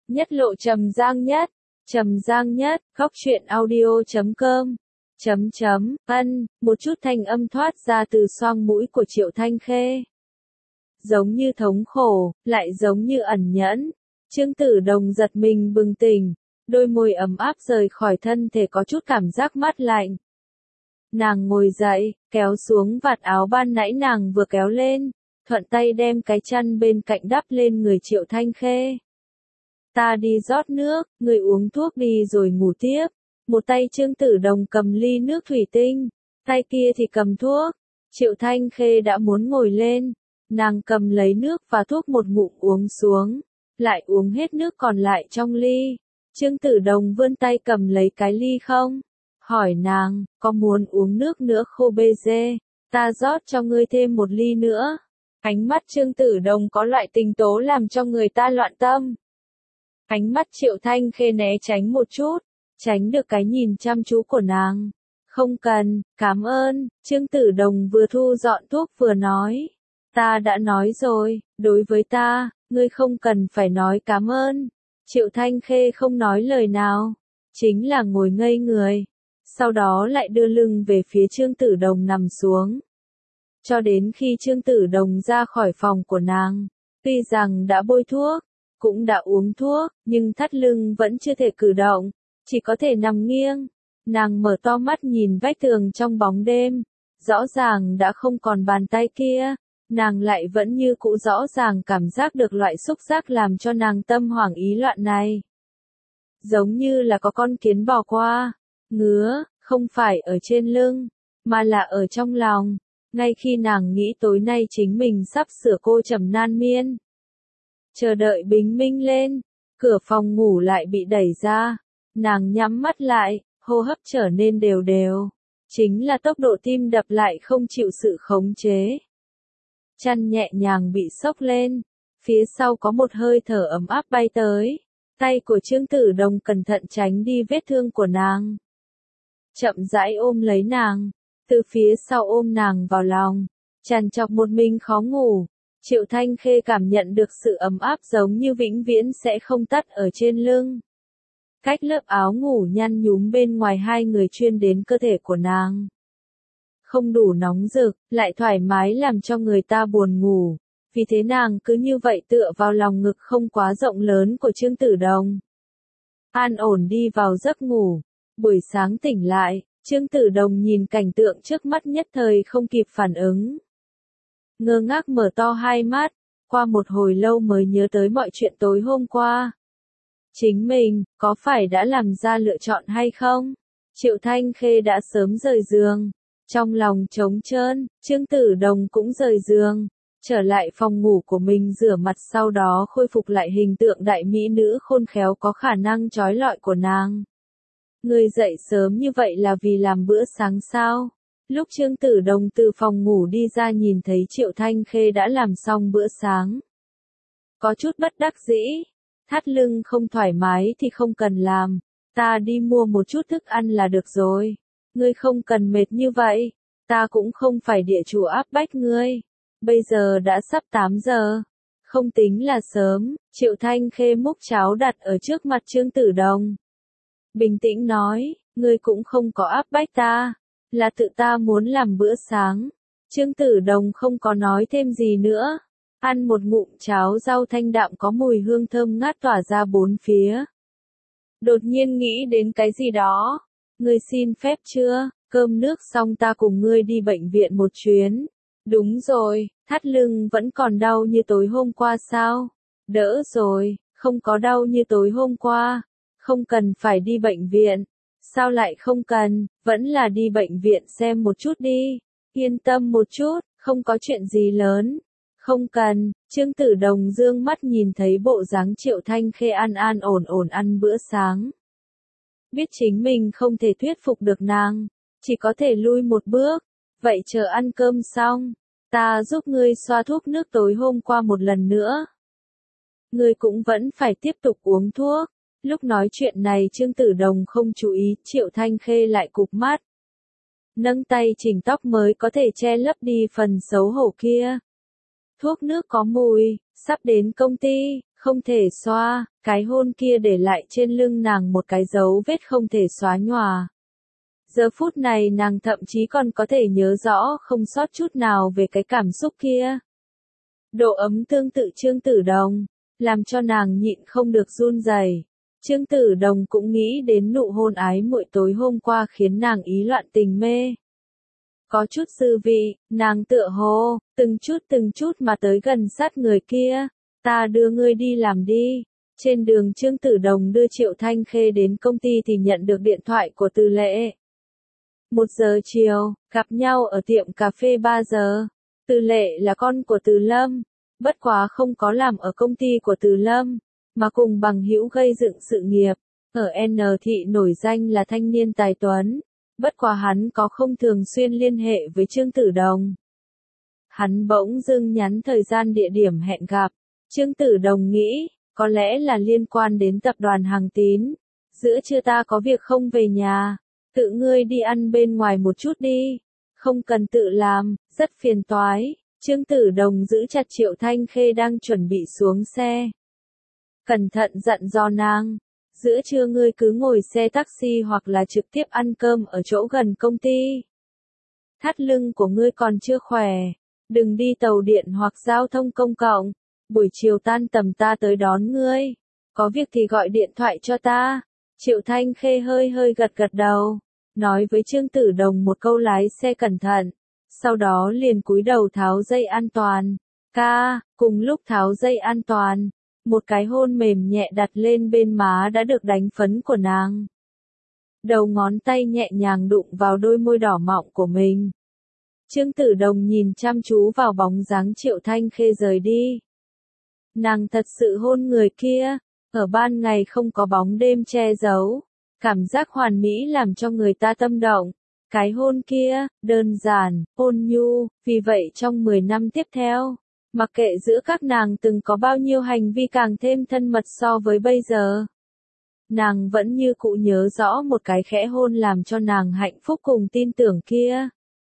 Nhất lộ Trầm Giang Nhất, góc truyện audio.com. Một chút thanh âm thoát ra từ xoang mũi của Triệu Thanh Khê. Giống như thống khổ, lại giống như ẩn nhẫn. Trương Tử Đồng giật mình bừng tỉnh, đôi môi ấm áp rời khỏi thân thể có chút cảm giác mát lạnh. Nàng ngồi dậy, kéo xuống vạt áo ban nãy nàng vừa kéo lên, thuận tay đem cái chăn bên cạnh đắp lên người Triệu Thanh Khê. Ta đi rót nước, người uống thuốc đi rồi ngủ tiếp. Một tay Trương Tử Đồng cầm ly nước thủy tinh, tay kia thì cầm thuốc. Triệu Thanh Khê đã muốn ngồi lên, nàng cầm lấy nước và thuốc một ngụm uống xuống, lại uống hết nước còn lại trong ly. Trương Tử Đồng vươn tay cầm lấy cái ly không? Hỏi nàng, có muốn uống nước nữa khô bê dê? Ta rót cho ngươi thêm một ly nữa. Ánh mắt Trương Tử Đồng có loại tình tố làm cho người ta loạn tâm. Ánh mắt Triệu Thanh Khê né tránh một chút, tránh được cái nhìn chăm chú của nàng. Không cần, cảm ơn, Trương Tử Đồng vừa thu dọn thuốc vừa nói. Ta đã nói rồi, đối với ta, ngươi không cần phải nói cảm ơn. Triệu Thanh Khê không nói lời nào, chính là ngồi ngây người. Sau đó lại đưa lưng về phía Trương Tử Đồng nằm xuống. Cho đến khi Trương Tử Đồng ra khỏi phòng của nàng, tuy rằng đã bôi thuốc, cũng đã uống thuốc, nhưng thắt lưng vẫn chưa thể cử động, chỉ có thể nằm nghiêng. Nàng mở to mắt nhìn vách tường trong bóng đêm, rõ ràng đã không còn bàn tay kia, nàng lại vẫn như cũ rõ ràng cảm giác được loại xúc giác làm cho nàng tâm hoảng ý loạn này. Giống như là có con kiến bò qua, ngứa, không phải ở trên lưng, mà là ở trong lòng, ngay khi nàng nghĩ tối nay chính mình sắp sửa cô trầm nan miên. Chờ đợi bình minh lên, cửa phòng ngủ lại bị đẩy ra, nàng nhắm mắt lại, hô hấp trở nên đều đều, chính là tốc độ tim đập lại không chịu sự khống chế. Chăn nhẹ nhàng bị xốc lên, phía sau có một hơi thở ấm áp bay tới, tay của Trương Tử Đồng cẩn thận tránh đi vết thương của nàng. Chậm rãi ôm lấy nàng, từ phía sau ôm nàng vào lòng, trằn trọc một mình khó ngủ. Triệu Thanh Khê cảm nhận được sự ấm áp giống như vĩnh viễn sẽ không tắt ở trên lưng. Cách lớp áo ngủ nhăn nhúm bên ngoài hai người chuyên đến cơ thể của nàng. Không đủ nóng rực, lại thoải mái làm cho người ta buồn ngủ. Vì thế nàng cứ như vậy tựa vào lòng ngực không quá rộng lớn của Trương Tử Đồng. An ổn đi vào giấc ngủ. Buổi sáng tỉnh lại, Trương Tử Đồng nhìn cảnh tượng trước mắt nhất thời không kịp phản ứng. Ngơ ngác mở to hai mắt, qua một hồi lâu mới nhớ tới mọi chuyện tối hôm qua. Chính mình, có phải đã làm ra lựa chọn hay không? Triệu Thanh Khê đã sớm rời giường. Trong lòng trống trơn, Trương Tử Đồng cũng rời giường. Trở lại phòng ngủ của mình rửa mặt sau đó khôi phục lại hình tượng đại mỹ nữ khôn khéo có khả năng trói lọi của nàng. Người dậy sớm như vậy là vì làm bữa sáng sao? Lúc Trương Tử Đồng từ phòng ngủ đi ra nhìn thấy Triệu Thanh Khê đã làm xong bữa sáng. Có chút bất đắc dĩ, thắt lưng không thoải mái thì không cần làm, ta đi mua một chút thức ăn là được rồi. Ngươi không cần mệt như vậy, ta cũng không phải địa chủ áp bách ngươi. Bây giờ đã sắp 8 giờ, không tính là sớm. Triệu Thanh Khê múc cháo đặt ở trước mặt Trương Tử Đồng. Bình tĩnh nói, ngươi cũng không có áp bách ta, là tự ta muốn làm bữa sáng. Trương Tử Đồng không có nói thêm gì nữa, ăn một ngụm cháo rau thanh đạm có mùi hương thơm ngát tỏa ra bốn phía. Đột nhiên nghĩ đến cái gì đó, ngươi xin phép chưa, cơm nước xong ta cùng ngươi đi bệnh viện một chuyến. Đúng rồi, thắt lưng vẫn còn đau như tối hôm qua sao? Đỡ rồi, không có đau như tối hôm qua, không cần phải đi bệnh viện. Sao lại không cần, vẫn là đi bệnh viện xem một chút đi. Yên tâm một chút, không có chuyện gì lớn. Không cần, Trương Tử Đồng dương mắt nhìn thấy bộ dáng Triệu Thanh Khê an an ổn ổn ăn bữa sáng. Biết chính mình không thể thuyết phục được nàng, chỉ có thể lui một bước. Vậy chờ ăn cơm xong, ta giúp ngươi xoa thuốc nước tối hôm qua một lần nữa. Ngươi cũng vẫn phải tiếp tục uống thuốc. Lúc nói chuyện này Trương Tử Đồng không chú ý, Triệu Thanh Khê lại cụp mắt. Nâng tay chỉnh tóc mới có thể che lấp đi phần xấu hổ kia. Thuốc nước có mùi, sắp đến công ty, Không thể xoa, cái hôn kia để lại trên lưng nàng một cái dấu vết không thể xóa nhòa. Giờ phút này nàng thậm chí còn có thể nhớ rõ không sót chút nào về cái cảm xúc kia. Độ ấm tương tự Trương Tử Đồng, làm cho nàng nhịn không được run rẩy. Trương Tử Đồng cũng nghĩ đến nụ hôn ái muội tối hôm qua khiến nàng ý loạn tình mê. Có chút dư vị, nàng tựa hồ, từng chút mà tới gần sát người kia. Ta đưa ngươi đi làm đi. Trên đường Trương Tử Đồng đưa Triệu Thanh Khê đến công ty thì nhận được điện thoại của Từ Lệ. 1 giờ chiều, gặp nhau ở tiệm cà phê 3 giờ. Từ Lệ là con của Từ Lâm, bất quá không có làm ở công ty của Từ Lâm, mà cùng bằng hữu gây dựng sự nghiệp. Ở N thị nổi danh là thanh niên tài tuấn, bất quá hắn có không thường xuyên liên hệ với Trương Tử Đồng. Hắn bỗng dưng nhắn thời gian địa điểm hẹn gặp. Trương Tử Đồng nghĩ, có lẽ là liên quan đến tập đoàn Hằng Tín. Giữa trưa ta có việc không về nhà, tự ngươi đi ăn bên ngoài một chút đi. Không cần tự làm, rất phiền toái. Trương Tử Đồng giữ chặt Triệu Thanh Khê đang chuẩn bị xuống xe. Cẩn thận dặn dò nàng, giữa trưa ngươi cứ ngồi xe taxi hoặc là trực tiếp ăn cơm ở chỗ gần công ty. Thắt lưng của ngươi còn chưa khỏe, đừng đi tàu điện hoặc giao thông công cộng. Buổi chiều tan tầm ta tới đón ngươi, có việc thì gọi điện thoại cho ta. Triệu Thanh Khê hơi gật đầu, nói với Trương Tử Đồng một câu lái xe cẩn thận, sau đó liền cúi đầu tháo dây an toàn. Cùng lúc tháo dây an toàn, một cái hôn mềm nhẹ đặt lên bên má đã được đánh phấn của nàng. Đầu ngón tay nhẹ nhàng đụng vào đôi môi đỏ mọng của mình. Trương Tử Đồng nhìn chăm chú vào bóng dáng Triệu Thanh Khê rời đi. Nàng thật sự hôn người kia, ở ban ngày không có bóng đêm che giấu, cảm giác hoàn mỹ làm cho người ta tâm động. Cái hôn kia, đơn giản, ôn nhu, vì vậy trong 10 năm tiếp theo, mặc kệ giữa các nàng từng có bao nhiêu hành vi càng thêm thân mật so với bây giờ, nàng vẫn như cũ nhớ rõ một cái khẽ hôn làm cho nàng hạnh phúc cùng tin tưởng kia.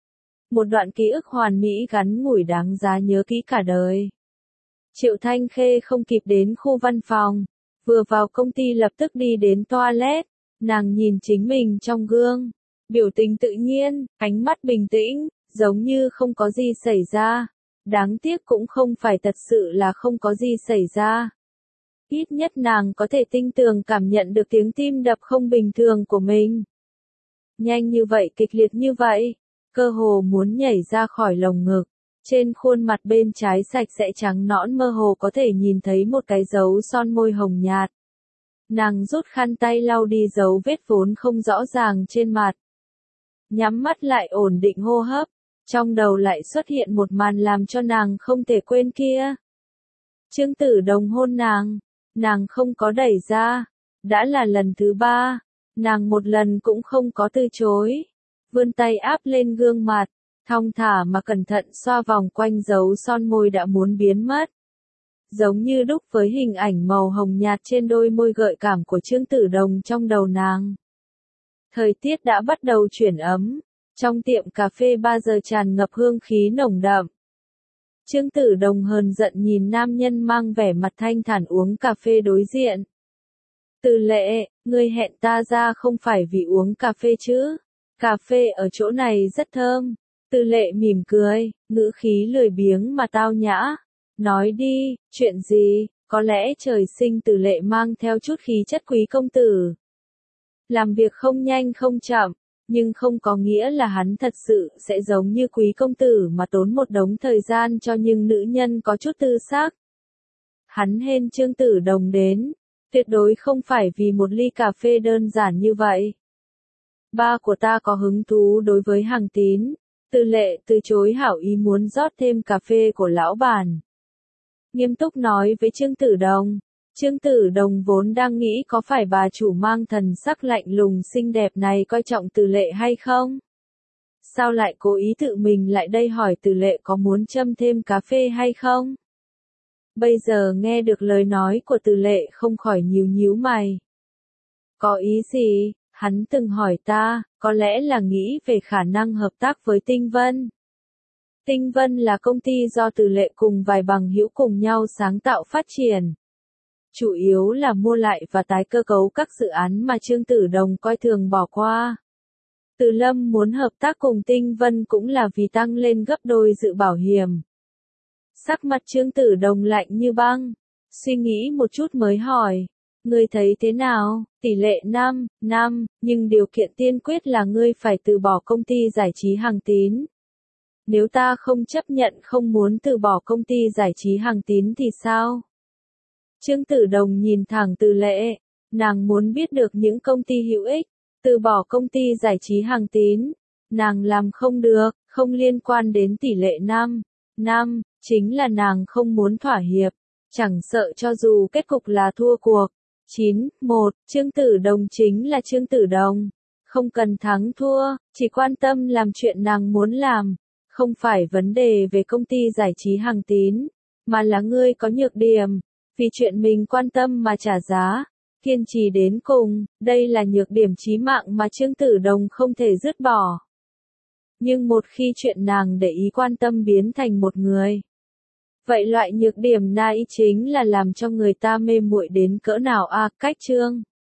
Một đoạn ký ức hoàn mỹ gắn ngủi đáng giá nhớ kỹ cả đời. Triệu Thanh Khê không kịp đến khu văn phòng, vừa vào công ty lập tức đi đến toilet, nàng nhìn chính mình trong gương, biểu tình tự nhiên, ánh mắt bình tĩnh, giống như không có gì xảy ra. Đáng tiếc cũng không phải thật sự là không có gì xảy ra. Ít nhất nàng có thể tinh tường cảm nhận được tiếng tim đập không bình thường của mình. Nhanh như vậy, kịch liệt như vậy, cơ hồ muốn nhảy ra khỏi lồng ngực. Trên khuôn mặt bên trái sạch sẽ trắng nõn mơ hồ có thể nhìn thấy một cái dấu son môi hồng nhạt. Nàng rút khăn tay lau đi dấu vết vốn không rõ ràng trên mặt. Nhắm mắt lại ổn định hô hấp, trong đầu lại xuất hiện một màn làm cho nàng không thể quên kia. Trương Tử Đồng hôn nàng không có đẩy ra, đã là lần thứ 3, nàng một lần cũng không có từ chối. Vươn tay áp lên gương mặt, thong thả mà cẩn thận xoa vòng quanh dấu son môi đã muốn biến mất. Giống như đúc với hình ảnh màu hồng nhạt trên đôi môi gợi cảm của Trương Tử Đồng trong đầu nàng. Thời tiết đã bắt đầu chuyển ấm, trong tiệm cà phê 3 giờ tràn ngập hương khí nồng đậm. Trương Tử Đồng hờn giận nhìn nam nhân mang vẻ mặt thanh thản uống cà phê đối diện. Từ Lệ, ngươi hẹn ta ra không phải vì uống cà phê chứ? Cà phê ở chỗ này rất thơm. Từ Lệ mỉm cười, ngữ khí lười biếng mà tao nhã. Nói đi, chuyện gì? Có lẽ trời sinh Từ Lệ mang theo chút khí chất quý công tử. Làm việc không nhanh không chậm, nhưng không có nghĩa là hắn thật sự sẽ giống như quý công tử mà tốn một đống thời gian cho những nữ nhân có chút tư sắc. Hắn hên Trương Tử Đồng đến, tuyệt đối không phải vì một ly cà phê đơn giản như vậy. Ba của ta có hứng thú đối với Hằng Tín. Từ Lệ từ chối hảo ý muốn rót thêm cà phê của lão bản. Nghiêm túc nói với Trương Tử Đồng. Trương Tử Đồng vốn đang nghĩ có phải bà chủ mang thần sắc lạnh lùng xinh đẹp này coi trọng Từ Lệ hay không? Sao lại cố ý tự mình lại đây hỏi Từ Lệ có muốn châm thêm cà phê hay không? Bây giờ nghe được lời nói của Từ Lệ không khỏi nhíu mày. Có ý gì? Hắn từng hỏi ta, có lẽ là nghĩ về khả năng hợp tác với Tinh Vân. Tinh Vân là công ty do Từ Lệ cùng vài bằng hữu cùng nhau sáng tạo phát triển. chủ yếu là mua lại và tái cơ cấu các dự án mà Trương Tử Đồng coi thường bỏ qua. Từ Lâm muốn hợp tác cùng Tinh Vân cũng là vì tăng lên gấp đôi dự bảo hiểm. Sắc mặt Trương Tử Đồng lạnh như băng, suy nghĩ một chút mới hỏi, ngươi thấy thế nào? Tỷ lệ 5, nhưng điều kiện tiên quyết là ngươi phải từ bỏ công ty giải trí Hằng Tín. Nếu ta không chấp nhận không muốn từ bỏ công ty giải trí Hằng Tín thì sao? Trương Tử Đồng nhìn thẳng Từ Lệ, nàng muốn biết được những công ty hữu ích, từ bỏ công ty giải trí Hằng Tín, nàng làm không được, không liên quan đến tỷ lệ 5, chính là nàng không muốn thỏa hiệp, chẳng sợ cho dù kết cục là thua cuộc. 9-1, Trương Tử Đồng chính là Trương Tử Đồng, không cần thắng thua, chỉ quan tâm làm chuyện nàng muốn làm, không phải vấn đề về công ty giải trí Hằng Tín, mà là ngươi có nhược điểm, vì chuyện mình quan tâm mà trả giá, kiên trì đến cùng, đây là nhược điểm chí mạng mà Trương Tử Đồng không thể dứt bỏ. Nhưng một khi chuyện nàng để ý quan tâm biến thành một người, vậy loại nhược điểm này chính là làm cho người ta mê muội đến cỡ nào a. Cách chương